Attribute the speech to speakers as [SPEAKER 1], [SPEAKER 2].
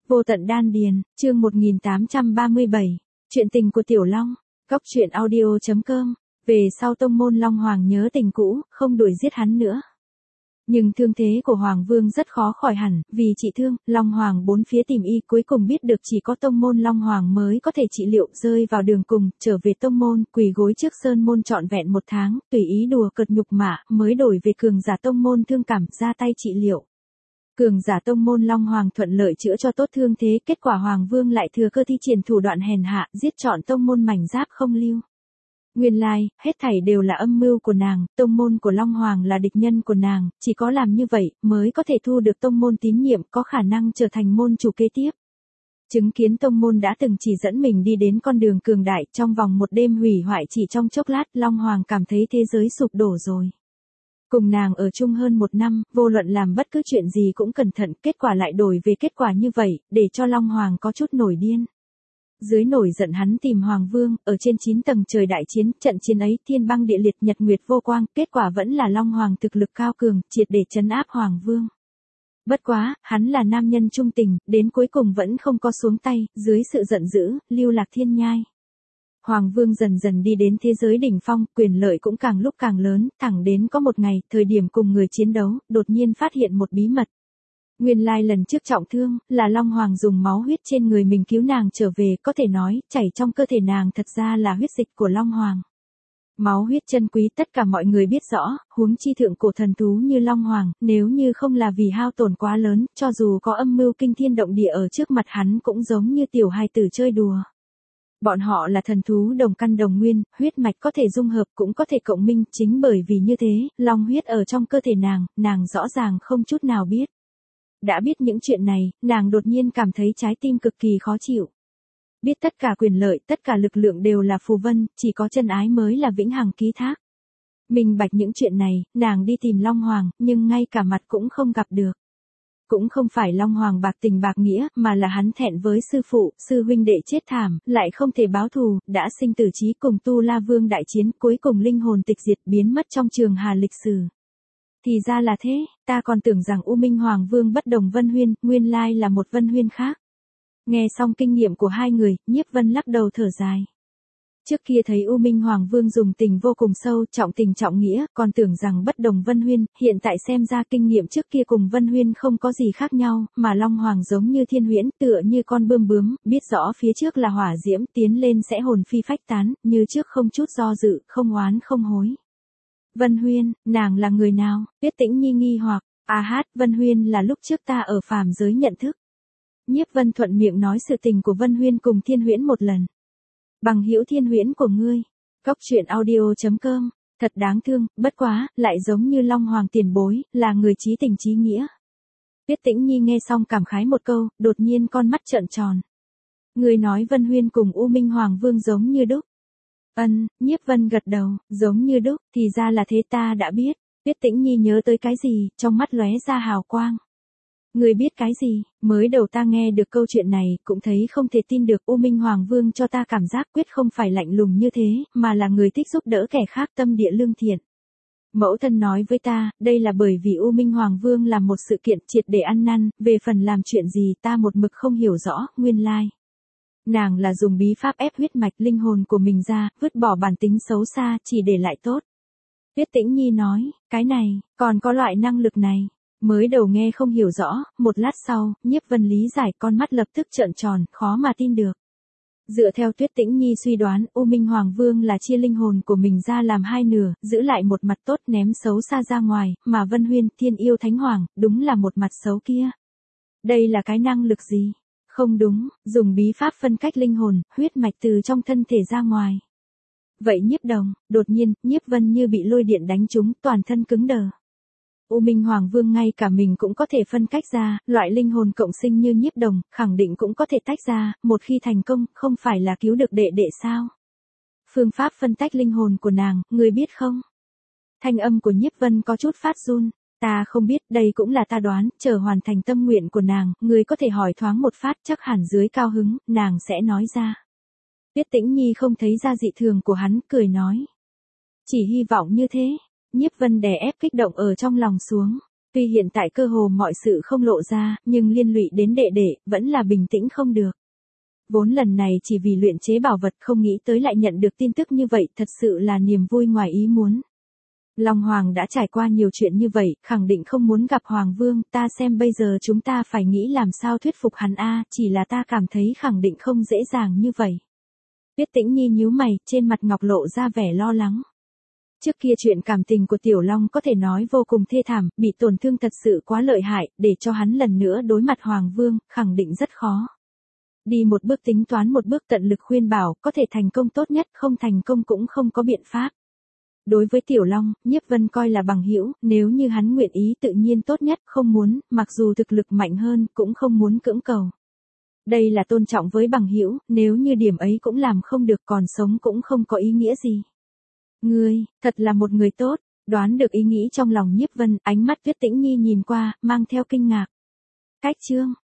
[SPEAKER 1] Vô tận đan điền, chương 1837, chuyện tình của Tiểu Long, góc truyện audio.com, về sau tông môn Long Hoàng nhớ tình cũ, không đuổi giết hắn nữa. Nhưng thương thế của Hoàng Vương rất khó khỏi hẳn, vì trị thương, Long Hoàng bốn phía tìm y cuối cùng biết được chỉ có tông môn Long Hoàng mới có thể trị liệu, rơi vào đường cùng, trở về tông môn, quỳ gối trước sơn môn trọn vẹn 1 tháng, tùy ý đùa cợt nhục mạ, mới đổi về cường giả tông môn thương cảm, ra tay trị liệu. Cường giả tông môn Long Hoàng thuận lợi chữa cho tốt thương thế, kết quả Hoàng Vương lại thừa cơ thi triển thủ đoạn hèn hạ, giết trọn tông môn mảnh giáp không lưu. Nguyên lai, hết thảy đều là âm mưu của nàng, tông môn của Long Hoàng là địch nhân của nàng, chỉ có làm như vậy, mới có thể thu được tông môn tín nhiệm, có khả năng trở thành môn chủ kế tiếp. Chứng kiến tông môn đã từng chỉ dẫn mình đi đến con đường cường đại, trong vòng một đêm hủy hoại chỉ trong chốc lát, Long Hoàng cảm thấy thế giới sụp đổ rồi. Cùng nàng ở chung hơn 1 năm, vô luận làm bất cứ chuyện gì cũng cẩn thận, kết quả lại đổi về kết quả như vậy, để cho Long Hoàng có chút nổi điên. Dưới nổi giận hắn tìm Hoàng Vương, ở trên 9 tầng trời đại chiến, trận chiến ấy thiên băng địa liệt nhật nguyệt vô quang, kết quả vẫn là Long Hoàng thực lực cao cường, triệt để trấn áp Hoàng Vương. Bất quá, hắn là nam nhân trung tình, đến cuối cùng vẫn không có xuống tay, dưới sự giận dữ, lưu lạc thiên nhai. Hoàng Vương dần dần đi đến thế giới đỉnh phong, quyền lợi cũng càng lúc càng lớn, thẳng đến có một ngày, thời điểm cùng người chiến đấu, đột nhiên phát hiện một bí mật. Nguyên lai lần trước trọng thương, là Long Hoàng dùng máu huyết trên người mình cứu nàng trở về, có thể nói, chảy trong cơ thể nàng thật ra là huyết dịch của Long Hoàng. Máu huyết chân quý tất cả mọi người biết rõ, huống chi thượng cổ thần thú như Long Hoàng, nếu như không là vì hao tổn quá lớn, cho dù có âm mưu kinh thiên động địa ở trước mặt hắn cũng giống như tiểu hài tử chơi đùa. Bọn họ là thần thú đồng căn đồng nguyên, huyết mạch có thể dung hợp cũng có thể cộng minh, chính bởi vì như thế, long huyết ở trong cơ thể nàng rõ ràng không chút nào biết. Đã biết những chuyện này, nàng đột nhiên cảm thấy trái tim cực kỳ khó chịu. Biết tất cả quyền lợi, tất cả lực lượng đều là phù vân, chỉ có chân ái mới là vĩnh hằng ký thác. Minh bạch những chuyện này, nàng đi tìm Long Hoàng, nhưng ngay cả mặt cũng không gặp được. Cũng không phải Long Hoàng bạc tình bạc nghĩa, mà là hắn thẹn với sư phụ, sư huynh đệ chết thảm, lại không thể báo thù, đã sinh tử chí cùng Tu La Vương đại chiến, cuối cùng linh hồn tịch diệt biến mất trong trường hà lịch sử. Thì ra là thế, ta còn tưởng rằng U Minh Hoàng Vương bất đồng Vân Huyên, nguyên lai là một Vân Huyên khác. Nghe xong kinh nghiệm của hai người, Nhiếp Vân lắc đầu thở dài. Trước kia thấy U Minh Hoàng Vương dùng tình vô cùng sâu, trọng tình trọng nghĩa, còn tưởng rằng bất đồng Vân Huyên, hiện tại xem ra kinh nghiệm trước kia cùng Vân Huyên không có gì khác nhau, mà Long Hoàng giống như thiên huyễn, tựa như con bươm bướm, biết rõ phía trước là hỏa diễm, tiến lên sẽ hồn phi phách tán, như trước không chút do dự, không oán không hối. Vân Huyên, nàng là người nào? Tuyết Tĩnh Nhi nghi hoặc, Vân Huyên là lúc trước ta ở phàm giới nhận thức. Nhiếp Vân thuận miệng nói sự tình của Vân Huyên cùng Thiên Huyễn một lần. Bằng hữu Thiên Huyễn của ngươi, góc truyện audio.com, thật đáng thương, bất quá, lại giống như Long Hoàng tiền bối, là người chí tình chí nghĩa. Tuyết Tĩnh Nhi nghe xong cảm khái một câu, đột nhiên con mắt trợn tròn. Người nói Vân Huyên cùng U Minh Hoàng Vương giống như đúc. Nhiếp Vân gật đầu, giống như đúc, thì ra là thế, ta đã biết. Tuyết Tĩnh Nhi nhớ tới cái gì, trong mắt lóe ra hào quang. Người biết cái gì? Mới đầu ta nghe được câu chuyện này, cũng thấy không thể tin được. U Minh Hoàng Vương cho ta cảm giác quyết không phải lạnh lùng như thế, mà là người thích giúp đỡ kẻ khác, tâm địa lương thiện. Mẫu thân nói với ta, đây là bởi vì U Minh Hoàng Vương làm một sự kiện triệt để ăn năn, về phần làm chuyện gì ta một mực không hiểu rõ, nguyên lai. Nàng là dùng bí pháp ép huyết mạch linh hồn của mình ra, vứt bỏ bản tính xấu xa, chỉ để lại tốt. Tuyết Tĩnh Nhi nói, cái này, còn có loại năng lực này. Mới đầu nghe không hiểu rõ, một lát sau, Nhiếp Vân lý giải, con mắt lập tức trợn tròn, khó mà tin được. Dựa theo Tuyết Tĩnh Nhi suy đoán, U Minh Hoàng Vương là chia linh hồn của mình ra làm 2 nửa, giữ lại một mặt tốt ném xấu xa ra ngoài, mà Vân Huyên, Thiên Yêu Thánh Hoàng, đúng là một mặt xấu kia. Đây là cái năng lực gì? Không đúng, dùng bí pháp phân cách linh hồn, huyết mạch từ trong thân thể ra ngoài. Vậy Nhiếp Đồng, đột nhiên, Nhiếp Vân như bị lôi điện đánh trúng, toàn thân cứng đờ. U Minh Hoàng Vương ngay cả mình cũng có thể phân cách ra, loại linh hồn cộng sinh như Nhiếp Đồng, khẳng định cũng có thể tách ra, một khi thành công, không phải là cứu được đệ đệ sao? Phương pháp phân tách linh hồn của nàng, người biết không? Thanh âm của Nhiếp Vân có chút phát run. Ta không biết, đây cũng là ta đoán, chờ hoàn thành tâm nguyện của nàng, người có thể hỏi thoáng một phát, chắc hẳn dưới cao hứng, nàng sẽ nói ra. Tuyết Tĩnh Nhi không thấy ra dị thường của hắn, cười nói. Chỉ hy vọng như thế. Nhiếp Vân đè ép kích động ở trong lòng xuống. Tuy hiện tại cơ hồ mọi sự không lộ ra, nhưng liên lụy đến đệ đệ, vẫn là bình tĩnh không được. Vốn lần này chỉ vì luyện chế bảo vật không nghĩ tới lại nhận được tin tức như vậy, thật sự là niềm vui ngoài ý muốn. Long Hoàng đã trải qua nhiều chuyện như vậy, khẳng định không muốn gặp Hoàng Vương, ta xem bây giờ chúng ta phải nghĩ làm sao thuyết phục hắn chỉ là ta cảm thấy khẳng định không dễ dàng như vậy. Tuyết Tĩnh Nhi nhíu mày, trên mặt ngọc lộ ra vẻ lo lắng. Trước kia chuyện cảm tình của Tiểu Long có thể nói vô cùng thê thảm, bị tổn thương thật sự quá lợi hại, để cho hắn lần nữa đối mặt Hoàng Vương, khẳng định rất khó. Đi một bước tính toán một bước, tận lực khuyên bảo, có thể thành công tốt nhất, không thành công cũng không có biện pháp. Đối với Tiểu Long, Nhiếp Vân coi là bằng hữu, nếu như hắn nguyện ý tự nhiên tốt nhất, không muốn, mặc dù thực lực mạnh hơn, cũng không muốn cưỡng cầu. Đây là tôn trọng với bằng hữu, nếu như điểm ấy cũng làm không được, còn sống cũng không có ý nghĩa gì. Ngươi, thật là một người tốt, đoán được ý nghĩ trong lòng Nhiếp Vân, ánh mắt Tuyết Tĩnh Nhi nhìn qua, mang theo kinh ngạc. Cách chương